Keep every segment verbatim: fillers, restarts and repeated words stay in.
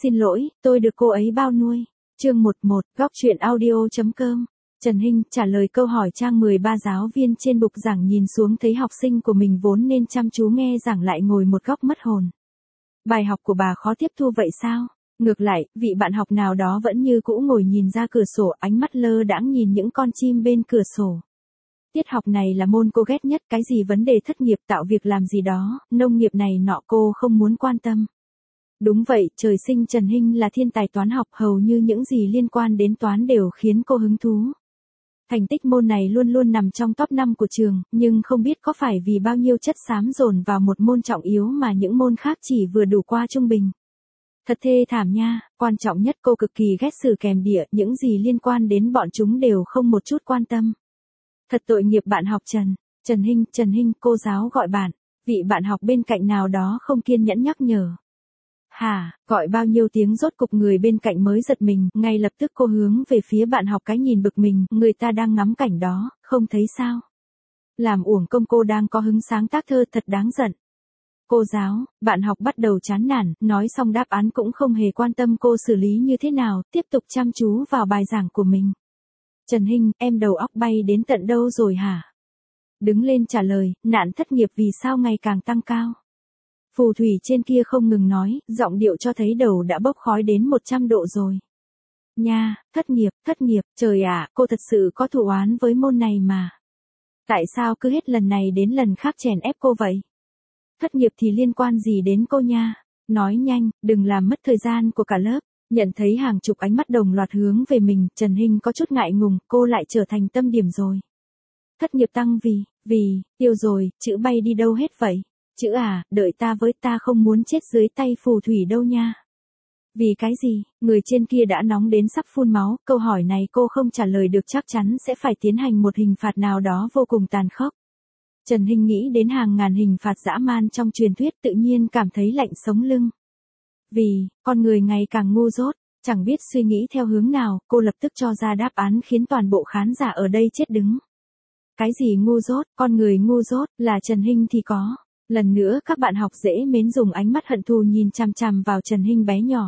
Xin lỗi, tôi được cô ấy bao nuôi. Chương mười một, góc truyện audio.com. Trần Hinh trả lời câu hỏi trang mười ba giáo viên trên bục giảng nhìn xuống thấy học sinh của mình vốn nên chăm chú nghe giảng lại ngồi một góc mất hồn. Bài học của bà khó tiếp thu vậy sao? Ngược lại, vị bạn học nào đó vẫn như cũ ngồi nhìn ra cửa sổ, ánh mắt lơ đãng nhìn những con chim bên cửa sổ. Tiết học này là môn cô ghét nhất, cái gì vấn đề thất nghiệp, tạo việc làm gì đó, nông nghiệp này nọ cô không muốn quan tâm. Đúng vậy, trời sinh Trần Hinh là thiên tài toán học, hầu như những gì liên quan đến toán đều khiến cô hứng thú. Thành tích môn này luôn luôn nằm trong top năm của trường, nhưng không biết có phải vì bao nhiêu chất xám dồn vào một môn trọng yếu mà những môn khác chỉ vừa đủ qua trung bình. Thật thê thảm nha, quan trọng nhất cô cực kỳ ghét sử kèm địa, những gì liên quan đến bọn chúng đều không một chút quan tâm. Thật tội nghiệp bạn học Trần. Trần Hinh, Trần Hinh, cô giáo gọi bạn. Vị bạn học bên cạnh nào đó không kiên nhẫn nhắc nhở. Hả, gọi bao nhiêu tiếng rốt cục người bên cạnh mới giật mình, ngay lập tức cô hướng về phía bạn học cái nhìn bực mình, người ta đang ngắm cảnh đó, không thấy sao? Làm uổng công cô đang có hứng sáng tác thơ, thật đáng giận. Cô giáo, bạn học bắt đầu chán nản, nói xong đáp án cũng không hề quan tâm cô xử lý như thế nào, tiếp tục chăm chú vào bài giảng của mình. Trần Hinh, em đầu óc bay đến tận đâu rồi hả? Đứng lên trả lời, nạn thất nghiệp vì sao ngày càng tăng cao? Phù thủy trên kia không ngừng nói, giọng điệu cho thấy đầu đã bốc khói đến một trăm độ rồi. Nha, thất nghiệp, thất nghiệp, trời ạ, cô thật sự có thù oán với môn này mà. Tại sao cứ hết lần này đến lần khác chèn ép cô vậy? Thất nghiệp thì liên quan gì đến cô nha? Nói nhanh, đừng làm mất thời gian của cả lớp. Nhận thấy hàng chục ánh mắt đồng loạt hướng về mình, Trần Hinh có chút ngại ngùng, cô lại trở thành tâm điểm rồi. Thất nghiệp tăng vì, vì, tiêu rồi, chữ bay đi đâu hết vậy? Chữ à, đợi ta với, ta không muốn chết dưới tay phù thủy đâu nha. Vì cái gì? Người trên kia đã nóng đến sắp phun máu, câu hỏi này cô không trả lời được chắc chắn sẽ phải tiến hành một hình phạt nào đó vô cùng tàn khốc. Trần Hinh nghĩ đến hàng ngàn hình phạt dã man trong truyền thuyết, tự nhiên cảm thấy lạnh sống lưng. Vì, con người ngày càng ngu dốt, chẳng biết suy nghĩ theo hướng nào, cô lập tức cho ra đáp án khiến toàn bộ khán giả ở đây chết đứng. Cái gì ngu dốt, con người ngu dốt, là Trần Hinh thì có. Lần nữa các bạn học dễ mến dùng ánh mắt hận thù nhìn chằm chằm vào Trần Hinh bé nhỏ.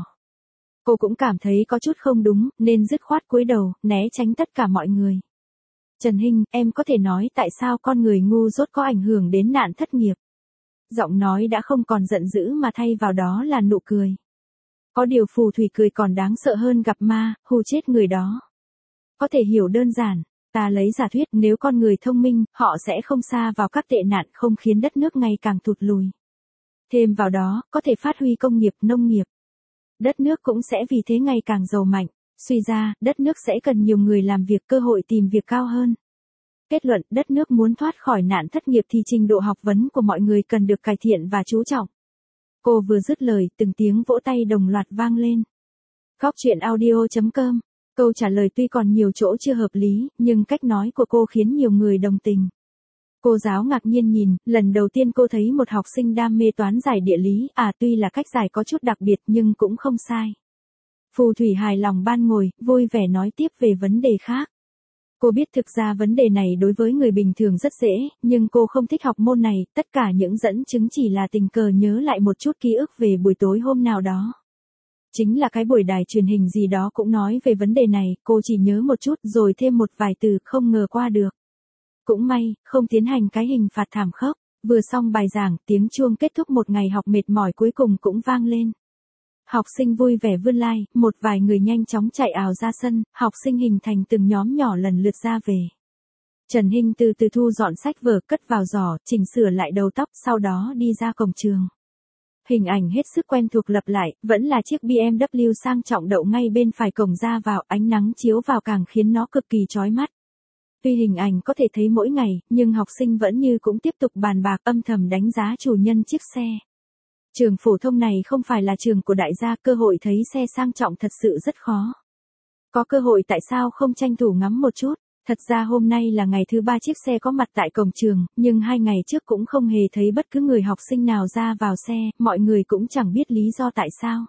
Cô cũng cảm thấy có chút không đúng, nên dứt khoát cúi đầu, né tránh tất cả mọi người. Trần Hinh, em có thể nói tại sao con người ngu dốt có ảnh hưởng đến nạn thất nghiệp? Giọng nói đã không còn giận dữ mà thay vào đó là nụ cười. Có điều phù thủy cười còn đáng sợ hơn gặp ma, hù chết người đó. Có thể hiểu đơn giản, ta lấy giả thuyết nếu con người thông minh, họ sẽ không sa vào các tệ nạn không khiến đất nước ngày càng tụt lùi. Thêm vào đó, có thể phát huy công nghiệp, nông nghiệp. Đất nước cũng sẽ vì thế ngày càng giàu mạnh, suy ra, đất nước sẽ cần nhiều người làm việc, cơ hội tìm việc cao hơn. Kết luận, đất nước muốn thoát khỏi nạn thất nghiệp thì trình độ học vấn của mọi người cần được cải thiện và chú trọng. Cô vừa dứt lời, từng tiếng vỗ tay đồng loạt vang lên. Góc truyện audio.com. Câu trả lời tuy còn nhiều chỗ chưa hợp lý, nhưng cách nói của cô khiến nhiều người đồng tình. Cô giáo ngạc nhiên nhìn, lần đầu tiên cô thấy một học sinh đam mê toán giải địa lý, à tuy là cách giải có chút đặc biệt nhưng cũng không sai. Phù thủy hài lòng ban ngồi, vui vẻ nói tiếp về vấn đề khác. Cô biết thực ra vấn đề này đối với người bình thường rất dễ, nhưng cô không thích học môn này, tất cả những dẫn chứng chỉ là tình cờ nhớ lại một chút ký ức về buổi tối hôm nào đó. Chính là cái buổi đài truyền hình gì đó cũng nói về vấn đề này, cô chỉ nhớ một chút rồi thêm một vài từ, không ngờ qua được. Cũng may, không tiến hành cái hình phạt thảm khốc, vừa xong bài giảng, tiếng chuông kết thúc một ngày học mệt mỏi cuối cùng cũng vang lên. Học sinh vui vẻ vươn lai, một vài người nhanh chóng chạy ào ra sân, học sinh hình thành từng nhóm nhỏ lần lượt ra về. Trần Hinh từ từ thu dọn sách vở cất vào giỏ, chỉnh sửa lại đầu tóc, sau đó đi ra cổng trường. Hình ảnh hết sức quen thuộc lặp lại, vẫn là chiếc bê em vê sang trọng đậu ngay bên phải cổng ra vào, ánh nắng chiếu vào càng khiến nó cực kỳ chói mắt. Tuy hình ảnh có thể thấy mỗi ngày, nhưng học sinh vẫn như cũng tiếp tục bàn bạc âm thầm đánh giá chủ nhân chiếc xe. Trường phổ thông này không phải là trường của đại gia, cơ hội thấy xe sang trọng thật sự rất khó. Có cơ hội tại sao không tranh thủ ngắm một chút? Thật ra hôm nay là ngày thứ ba chiếc xe có mặt tại cổng trường, nhưng hai ngày trước cũng không hề thấy bất cứ người học sinh nào ra vào xe, mọi người cũng chẳng biết lý do tại sao.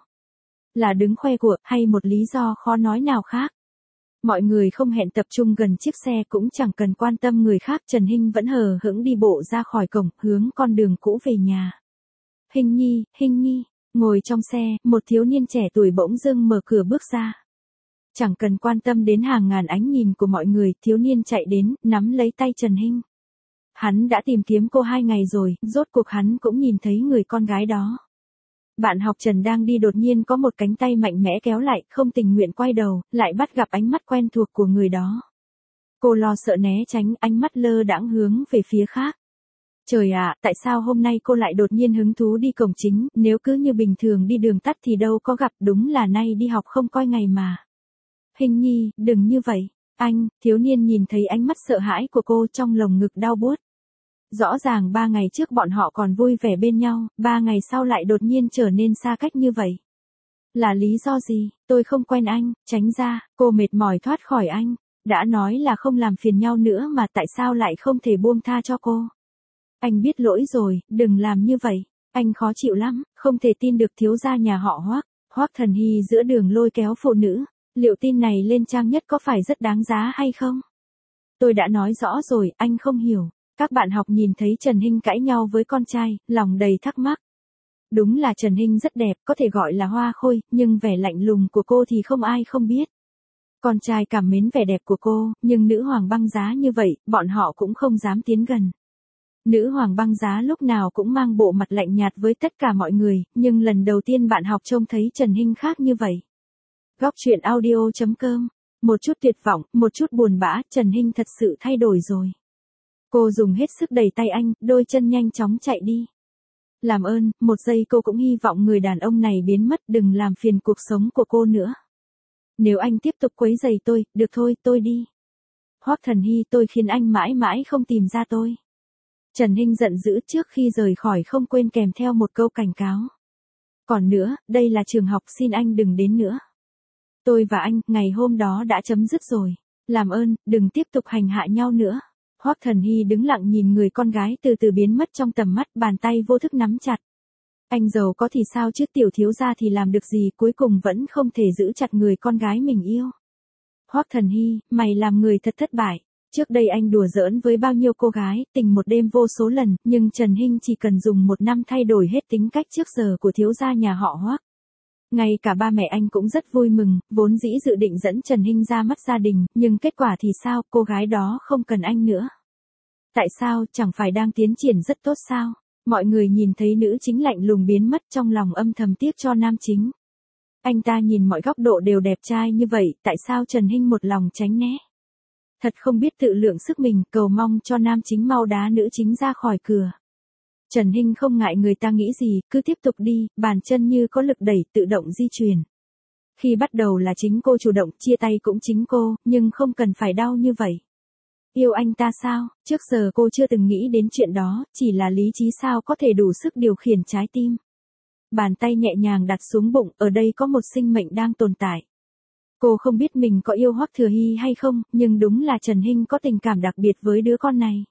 Là đứng khoe của, hay một lý do khó nói nào khác. Mọi người không hẹn tập trung gần chiếc xe cũng chẳng cần quan tâm người khác, Trần Hinh vẫn hờ hững đi bộ ra khỏi cổng, hướng con đường cũ về nhà. Hinh Nhi, Hinh Nhi, Ngồi trong xe, một thiếu niên trẻ tuổi bỗng dưng mở cửa bước ra. Chẳng cần quan tâm đến hàng ngàn ánh nhìn của mọi người, thiếu niên chạy đến, nắm lấy tay Trần Hinh. Hắn đã tìm kiếm cô hai ngày rồi, rốt cuộc hắn cũng nhìn thấy người con gái đó. Bạn học Trần đang đi đột nhiên có một cánh tay mạnh mẽ kéo lại, không tình nguyện quay đầu, lại bắt gặp ánh mắt quen thuộc của người đó. Cô lo sợ né tránh, ánh mắt lơ đãng hướng về phía khác. Trời ạ, tại sao hôm nay cô lại đột nhiên hứng thú đi cổng chính, nếu cứ như bình thường đi đường tắt thì đâu có gặp, đúng là nay đi học không coi ngày mà. Hình nhi, đừng như vậy. Anh, thiếu niên nhìn thấy ánh mắt sợ hãi của cô trong lồng ngực đau buốt. Rõ ràng ba ngày trước bọn họ còn vui vẻ bên nhau, ba ngày sau lại đột nhiên trở nên xa cách như vậy. Là lý do gì? Tôi không quen anh, tránh ra, cô mệt mỏi thoát khỏi anh. Đã nói là không làm phiền nhau nữa mà tại sao lại không thể buông tha cho cô? Anh biết lỗi rồi, đừng làm như vậy. Anh khó chịu lắm, không thể tin được thiếu gia nhà họ Hoắc. Hoắc Thần Hy giữa đường lôi kéo phụ nữ. Liệu tin này lên trang nhất có phải rất đáng giá hay không? Tôi đã nói rõ rồi, anh không hiểu. Các bạn học nhìn thấy Trần Hinh cãi nhau với con trai, lòng đầy thắc mắc. Đúng là Trần Hinh rất đẹp, có thể gọi là hoa khôi, nhưng vẻ lạnh lùng của cô thì không ai không biết. Con trai cảm mến vẻ đẹp của cô, nhưng nữ hoàng băng giá như vậy, bọn họ cũng không dám tiến gần. Nữ hoàng băng giá lúc nào cũng mang bộ mặt lạnh nhạt với tất cả mọi người, nhưng lần đầu tiên bạn học trông thấy Trần Hinh khác như vậy. Góc truyện audio chấm com. Một chút tuyệt vọng, một chút buồn bã, Trần Hinh thật sự thay đổi rồi. Cô dùng hết sức đẩy tay anh, đôi chân nhanh chóng chạy đi. Làm ơn, một giây cô cũng hy vọng người đàn ông này biến mất, đừng làm phiền cuộc sống của cô nữa. Nếu anh tiếp tục quấy rầy tôi, được thôi, tôi đi. Hoắc Thần Hy, tôi khiến anh mãi mãi không tìm ra tôi. Trần Hinh giận dữ, trước khi rời khỏi không quên kèm theo một câu cảnh cáo. Còn nữa, đây là trường học, xin anh đừng đến nữa. Tôi và anh, ngày hôm đó đã chấm dứt rồi. Làm ơn, đừng tiếp tục hành hạ nhau nữa. Hoắc Thần Hy đứng lặng nhìn người con gái từ từ biến mất trong tầm mắt, bàn tay vô thức nắm chặt. Anh giàu có thì sao chứ, tiểu thiếu gia thì làm được gì, cuối cùng vẫn không thể giữ chặt người con gái mình yêu. Hoắc Thần Hy, mày làm người thật thất bại. Trước đây anh đùa giỡn với bao nhiêu cô gái, tình một đêm vô số lần, nhưng Trần Hinh chỉ cần dùng một năm thay đổi hết tính cách trước giờ của thiếu gia nhà họ Hoắc. Ngay cả ba mẹ anh cũng rất vui mừng, vốn dĩ dự định dẫn Trần Hinh ra mắt gia đình, nhưng kết quả thì sao, cô gái đó không cần anh nữa. Tại sao, chẳng phải đang tiến triển rất tốt sao? Mọi người nhìn thấy nữ chính lạnh lùng biến mất, trong lòng âm thầm tiếc cho nam chính. Anh ta nhìn mọi góc độ đều đẹp trai như vậy, tại sao Trần Hinh một lòng tránh né? Thật không biết tự lượng sức mình, cầu mong cho nam chính mau đá nữ chính ra khỏi cửa. Trần Hinh không ngại người ta nghĩ gì, cứ tiếp tục đi, bàn chân như có lực đẩy tự động di chuyển. Khi bắt đầu là chính cô chủ động, chia tay cũng chính cô, nhưng không cần phải đau như vậy. Yêu anh ta sao? Trước giờ cô chưa từng nghĩ đến chuyện đó, chỉ là lý trí sao có thể đủ sức điều khiển trái tim. Bàn tay nhẹ nhàng đặt xuống bụng, ở đây có một sinh mệnh đang tồn tại. Cô không biết mình có yêu Hoắc Thừa Hy hay không, nhưng đúng là Trần Hinh có tình cảm đặc biệt với đứa con này.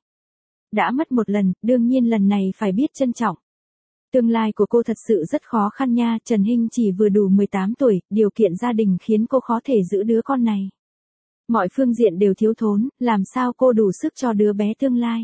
Đã mất một lần, đương nhiên lần này phải biết trân trọng. Tương lai của cô thật sự rất khó khăn nha, Trần Hinh chỉ vừa đủ mười tám tuổi, điều kiện gia đình khiến cô khó thể giữ đứa con này. Mọi phương diện đều thiếu thốn, làm sao cô đủ sức cho đứa bé tương lai.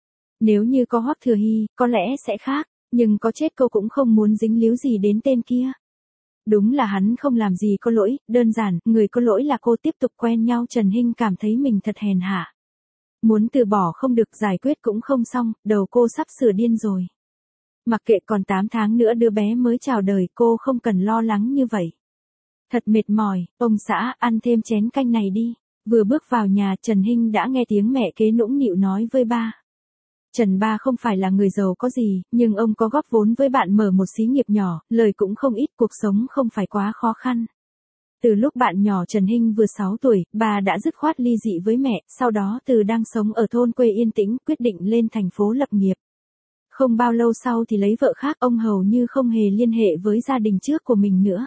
Nếu như có Hoắc Thừa Hy, có lẽ sẽ khác, nhưng có chết cô cũng không muốn dính líu gì đến tên kia. Đúng là hắn không làm gì có lỗi, đơn giản, người có lỗi là cô. Tiếp tục quen nhau, Trần Hinh cảm thấy mình thật hèn hạ. Muốn từ bỏ không được, giải quyết cũng không xong, đầu cô sắp sửa điên rồi. Mặc kệ, còn tám tháng nữa đứa bé mới chào đời, cô không cần lo lắng như vậy. Thật mệt mỏi, ông xã, ăn thêm chén canh này đi. Vừa bước vào nhà, Trần Hinh đã nghe tiếng mẹ kế nũng nịu nói với ba. Trần ba không phải là người giàu có gì, nhưng ông có góp vốn với bạn mở một xí nghiệp nhỏ, lời cũng không ít, cuộc sống không phải quá khó khăn. Từ lúc bạn nhỏ Trần Hinh vừa sáu tuổi, bà đã dứt khoát ly dị với mẹ, sau đó từ đang sống ở thôn quê yên tĩnh, quyết định lên thành phố lập nghiệp. Không bao lâu sau thì lấy vợ khác, ông hầu như không hề liên hệ với gia đình trước của mình nữa.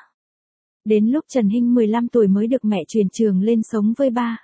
Đến lúc Trần Hinh mười lăm tuổi mới được mẹ chuyển trường lên sống với ba.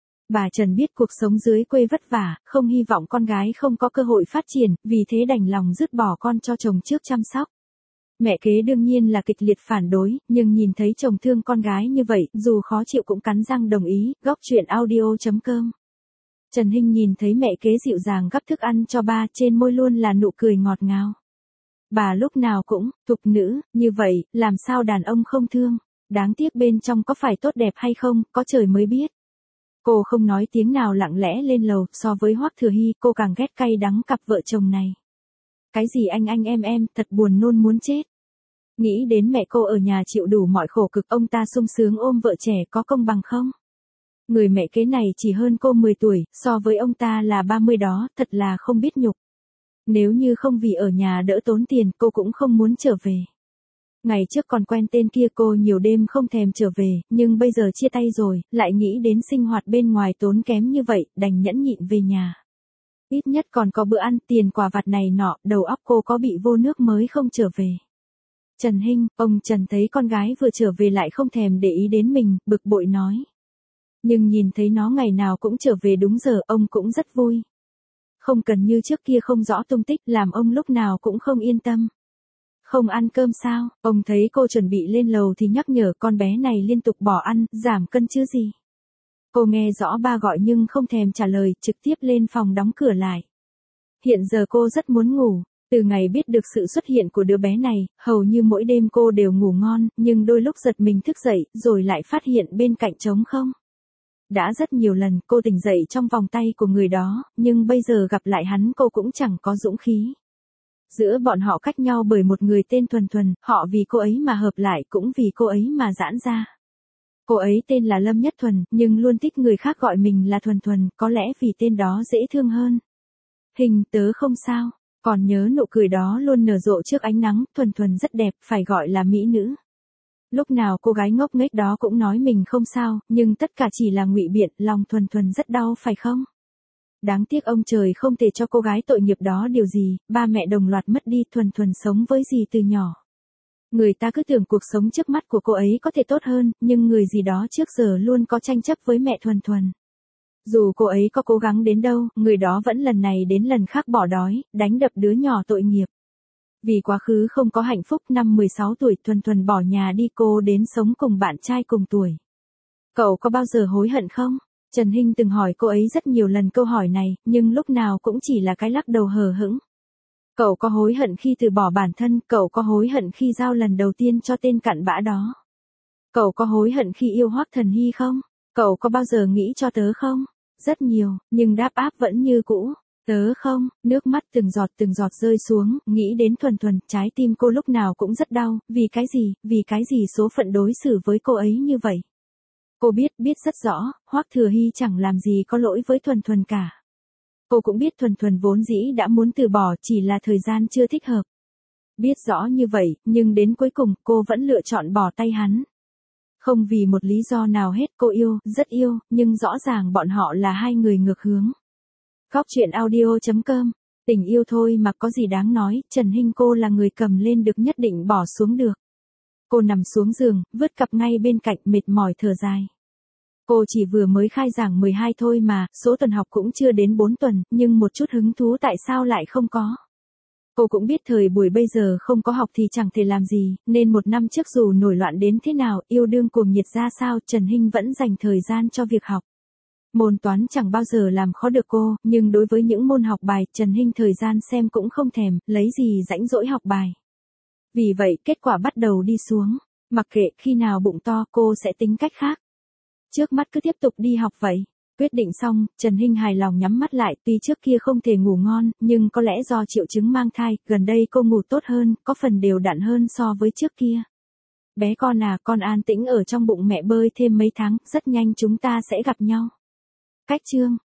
Bà Trần biết cuộc sống dưới quê vất vả, không hy vọng con gái không có cơ hội phát triển, vì thế đành lòng dứt bỏ con cho chồng trước chăm sóc. Mẹ kế đương nhiên là kịch liệt phản đối, nhưng nhìn thấy chồng thương con gái như vậy, dù khó chịu cũng cắn răng đồng ý. Góc truyện audio chấm com. Trần Hinh nhìn thấy mẹ kế dịu dàng gắp thức ăn cho ba, trên môi luôn là nụ cười ngọt ngào. Bà lúc nào cũng, thục nữ, như vậy, làm sao đàn ông không thương. Đáng tiếc bên trong có phải tốt đẹp hay không, có trời mới biết. Cô không nói tiếng nào lặng lẽ lên lầu, so với Hoắc Thừa Hy, cô càng ghét cay đắng cặp vợ chồng này. Cái gì anh anh em em, thật buồn nôn muốn chết. Nghĩ đến mẹ cô ở nhà chịu đủ mọi khổ cực, ông ta sung sướng ôm vợ trẻ có công bằng không? Người mẹ kế này chỉ hơn cô mười tuổi, so với ông ta là ba mươi đó, thật là không biết nhục. Nếu như không vì ở nhà đỡ tốn tiền, cô cũng không muốn trở về. Ngày trước còn quen tên kia cô nhiều đêm không thèm trở về, nhưng bây giờ chia tay rồi, lại nghĩ đến sinh hoạt bên ngoài tốn kém như vậy, đành nhẫn nhịn về nhà. Ít nhất còn có bữa ăn, tiền quà vặt này nọ, đầu óc cô có bị vô nước mới không trở về. Trần Hinh, ông Trần thấy con gái vừa trở về lại không thèm để ý đến mình, bực bội nói. Nhưng nhìn thấy nó ngày nào cũng trở về đúng giờ, ông cũng rất vui. Không cần như trước kia không rõ tung tích, làm ông lúc nào cũng không yên tâm. Không ăn cơm sao? Ông thấy cô chuẩn bị lên lầu thì nhắc nhở, con bé này liên tục bỏ ăn, giảm cân chứ gì. Cô nghe rõ ba gọi nhưng không thèm trả lời, trực tiếp lên phòng đóng cửa lại. Hiện giờ cô rất muốn ngủ. Từ ngày biết được sự xuất hiện của đứa bé này, hầu như mỗi đêm cô đều ngủ ngon, nhưng đôi lúc giật mình thức dậy, rồi lại phát hiện bên cạnh trống không. Đã rất nhiều lần cô tỉnh dậy trong vòng tay của người đó, nhưng bây giờ gặp lại hắn cô cũng chẳng có dũng khí. Giữa bọn họ cách nhau bởi một người tên Thuần Thuần, họ vì cô ấy mà hợp lại, cũng vì cô ấy mà giãn ra. Cô ấy tên là Lâm Nhất Thuần, nhưng luôn thích người khác gọi mình là Thuần Thuần, có lẽ vì tên đó dễ thương hơn. Hình, tớ không sao, còn nhớ nụ cười đó luôn nở rộ trước ánh nắng, Thuần Thuần rất đẹp, phải gọi là mỹ nữ. Lúc nào cô gái ngốc nghếch đó cũng nói mình không sao, nhưng tất cả chỉ là ngụy biện, lòng Thuần Thuần rất đau phải không? Đáng tiếc ông trời không thể cho cô gái tội nghiệp đó điều gì, ba mẹ đồng loạt mất đi, Thuần Thuần sống với gì từ nhỏ. Người ta cứ tưởng cuộc sống trước mắt của cô ấy có thể tốt hơn, nhưng người gì đó trước giờ luôn có tranh chấp với mẹ Thuần Thuần. Dù cô ấy có cố gắng đến đâu, người đó vẫn lần này đến lần khác bỏ đói, đánh đập đứa nhỏ tội nghiệp. Vì quá khứ không có hạnh phúc, năm mười sáu tuổi Thuần Thuần bỏ nhà đi, cô đến sống cùng bạn trai cùng tuổi. Cậu có bao giờ hối hận không? Trần Hinh từng hỏi cô ấy rất nhiều lần câu hỏi này, nhưng lúc nào cũng chỉ là cái lắc đầu hờ hững. Cậu có hối hận khi từ bỏ bản thân, cậu có hối hận khi giao lần đầu tiên cho tên cặn bã đó. Cậu có hối hận khi yêu Hoắc Thần Hy không? Cậu có bao giờ nghĩ cho tớ không? Rất nhiều, nhưng đáp áp vẫn như cũ. Tớ không, nước mắt từng giọt từng giọt rơi xuống, nghĩ đến Thuần Thuần, trái tim cô lúc nào cũng rất đau, vì cái gì, vì cái gì số phận đối xử với cô ấy như vậy. Cô biết, biết rất rõ, Hoắc Thừa Hy chẳng làm gì có lỗi với Thuần Thuần cả. Cô cũng biết Thuần Thuần vốn dĩ đã muốn từ bỏ, chỉ là thời gian chưa thích hợp. Biết rõ như vậy, nhưng đến cuối cùng, cô vẫn lựa chọn bỏ tay hắn. Không vì một lý do nào hết, cô yêu, rất yêu, nhưng rõ ràng bọn họ là hai người ngược hướng. Góc truyện audio chấm com, tình yêu thôi mà có gì đáng nói, Trần Hinh cô là người cầm lên được nhất định bỏ xuống được. Cô nằm xuống giường, vứt cặp ngay bên cạnh, mệt mỏi thở dài. Cô chỉ vừa mới khai giảng mười hai thôi mà, số tuần học cũng chưa đến bốn tuần, nhưng một chút hứng thú tại sao lại không có. Cô cũng biết thời buổi bây giờ không có học thì chẳng thể làm gì, nên một năm trước dù nổi loạn đến thế nào, yêu đương cuồng nhiệt ra sao, Trần Hinh vẫn dành thời gian cho việc học. Môn toán chẳng bao giờ làm khó được cô, nhưng đối với những môn học bài, Trần Hinh thời gian xem cũng không thèm, lấy gì rãnh rỗi học bài. Vì vậy, kết quả bắt đầu đi xuống. Mặc kệ, khi nào bụng to, cô sẽ tính cách khác. Trước mắt cứ tiếp tục đi học vậy. Quyết định xong, Trần Hinh hài lòng nhắm mắt lại, tuy trước kia không thể ngủ ngon, nhưng có lẽ do triệu chứng mang thai, gần đây cô ngủ tốt hơn, có phần đều đặn hơn so với trước kia. Bé con à, con an tĩnh ở trong bụng mẹ bơi thêm mấy tháng, rất nhanh chúng ta sẽ gặp nhau. Cách chương